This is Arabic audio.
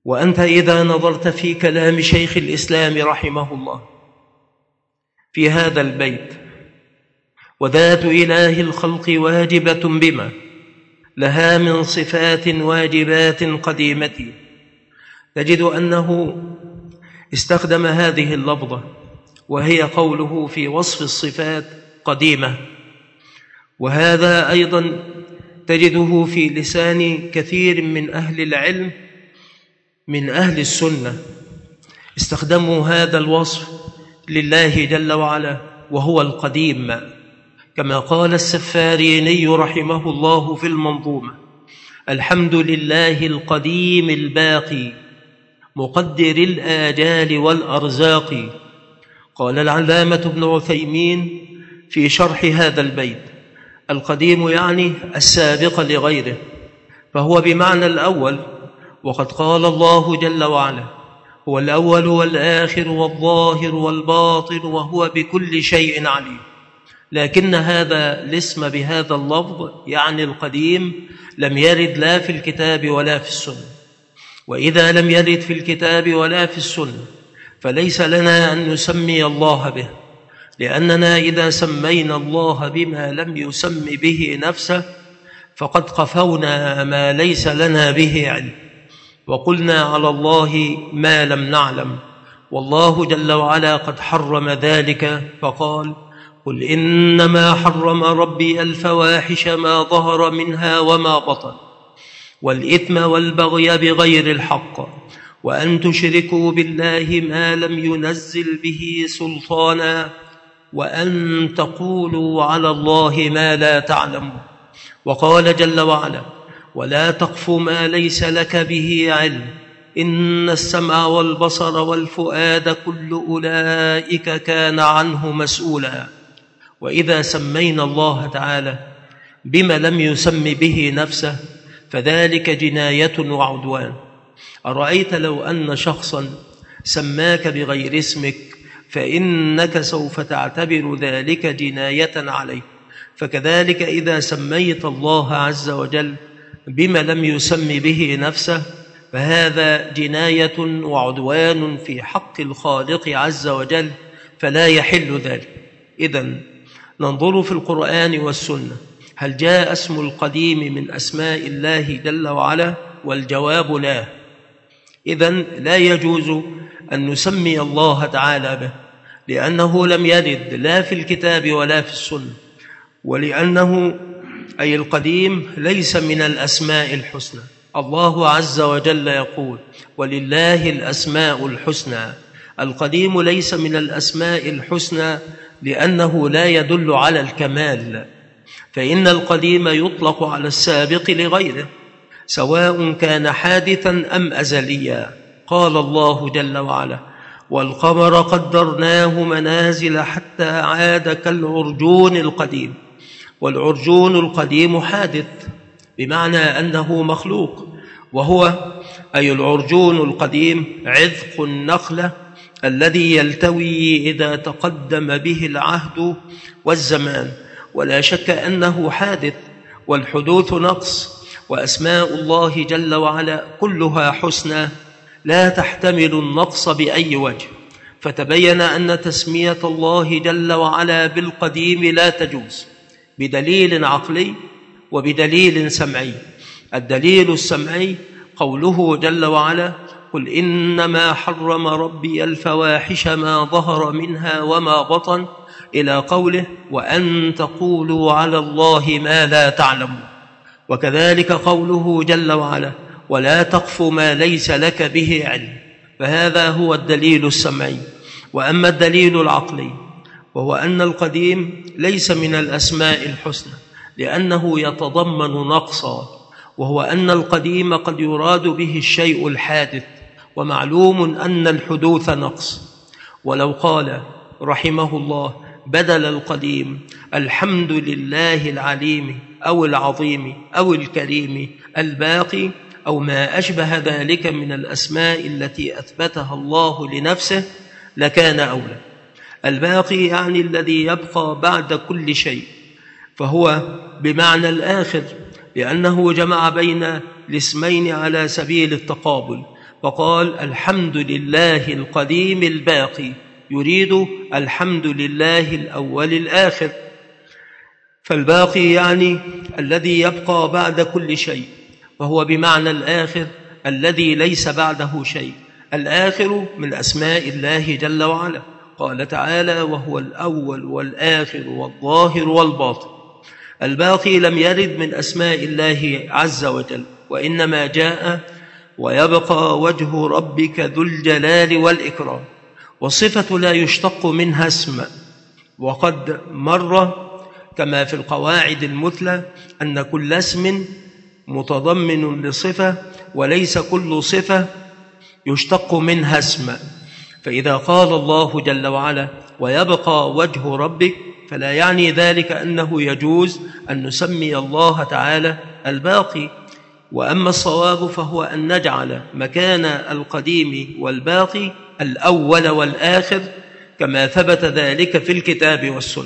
وأنت إذا نظرت في كلام شيخ الإسلام رحمه الله في هذا البيت: وذات إله الخلق واجبة بما لها من صفات واجبات قديمة، تجد أنه استخدم هذه اللفظة، وهي قوله في وصف الصفات قديمة. وهذا أيضا تجده في لسان كثير من أهل العلم من أهل السنة، استخدموا هذا الوصف لله جل وعلا وهو القديم، كما قال السفاريني رحمه الله في المنظومة: الحمد لله القديم الباقي مقدر الآجال والأرزاق. قال العلامة ابن عثيمين في شرح هذا البيت: القديم يعني السابق لغيره، فهو بمعنى الأول، وقد قال الله جل وعلا: هو الأول والآخر والظاهر والباطن وهو بكل شيء عليم. لكن هذا الاسم بهذا اللفظ يعني القديم لم يرد لا في الكتاب ولا في السنة، وإذا لم يرد في الكتاب ولا في السنة فليس لنا أن نسمي الله به، لأننا إذا سمينا الله بما لم يسم به نفسه فقد قفونا ما ليس لنا به علم، وقلنا على الله ما لم نعلم، والله جل وعلا قد حرم ذلك فقال: قل إنما حرم ربي الفواحش ما ظهر منها وما بطن والإثم والبغي بغير الحق وأن تشركوا بالله ما لم ينزل به سلطانا وأن تقولوا على الله ما لا تعلمون. وقال جل وعلا: ولا تقف ما ليس لك به علم إن السمع والبصر والفؤاد كل أولئك كان عنه مسؤولا. وإذا سمينا الله تعالى بما لم يسم به نفسه فذلك جناية وعدوان. أرأيت لو أن شخصا سماك بغير اسمك فإنك سوف تعتبر ذلك جناية عليه، فكذلك إذا سميت الله عز وجل بما لم يسم به نفسه فهذا جناية وعدوان في حق الخالق عز وجل، فلا يحل ذلك. إذن ننظر في القرآن والسنة هل جاء اسم القديم من أسماء الله جل وعلا؟ والجواب لا. إذن لا يجوز أن نسمي الله تعالى به، لأنه لم يرد لا في الكتاب ولا في السنة، ولأنه أي القديم ليس من الأسماء الحسنى. الله عز وجل يقول: ولله الأسماء الحسنى. القديم ليس من الأسماء الحسنى لأنه لا يدل على الكمال، فإن القديم يطلق على السابق لغيره سواء كان حادثا أم أزليا. قال الله جل وعلا: والقمر قدرناه منازل حتى عاد كالعرجون القديم. والعرجون القديم حادث بمعنى أنه مخلوق، وهو أي العرجون القديم عذق النخلة الذي يلتوي إذا تقدم به العهد والزمان، ولا شك أنه حادث، والحدوث نقص، وأسماء الله جل وعلا كلها حسنى لا تحتمل النقص بأي وجه، فتبين أن تسمية الله جل وعلا بالقديم لا تجوز بدليل عقلي وبدليل سمعي. الدليل السمعي قوله جل وعلا: قل إنما حرم ربي الفواحش ما ظهر منها وما بطن، إلى قوله: وأن تقولوا على الله ما لا تعلمون. وكذلك قوله جل وعلا: ولا تقف ما ليس لك به علم. فهذا هو الدليل السمعي. وأما الدليل العقلي وهو أن القديم ليس من الأسماء الحسنى لأنه يتضمن نقصا، وهو أن القديم قد يراد به الشيء الحادث، ومعلوم أن الحدوث نقص. ولو قال رحمه الله بدل القديم الحمد لله العليم أو العظيم أو الكريم الباقي أو ما أشبه ذلك من الأسماء التي أثبتها الله لنفسه لكان أولى. الباقي يعني الذي يبقى بعد كل شيء، فهو بمعنى الآخر، لأنه جمع بين الاسمين على سبيل التقابل، فقال الحمد لله القديم الباقي، يريد الحمد لله الأول الآخر. فالباقي يعني الذي يبقى بعد كل شيء، وهو بمعنى الآخر الذي ليس بعده شيء. الآخر من أسماء الله جل وعلا، قال تعالى وهو الأول والآخر والظاهر والباطن. الباقي لم يرد من أسماء الله عز وجل، وإنما جاء ويبقى وجه ربك ذو الجلال والإكرام، والصفة لا يشتق منها اسم. وقد مر كما في القواعد المثلى أن كل اسم متضمن لصفة، وليس كل صفة يشتق منها اسم. فإذا قال الله جل وعلا ويبقى وجه ربك، فلا يعني ذلك أنه يجوز أن نسمي الله تعالى الباقي. وأما الصواب فهو أن نجعل مكان القديم والباقي الأول والآخر، كما ثبت ذلك في الكتاب والسنة.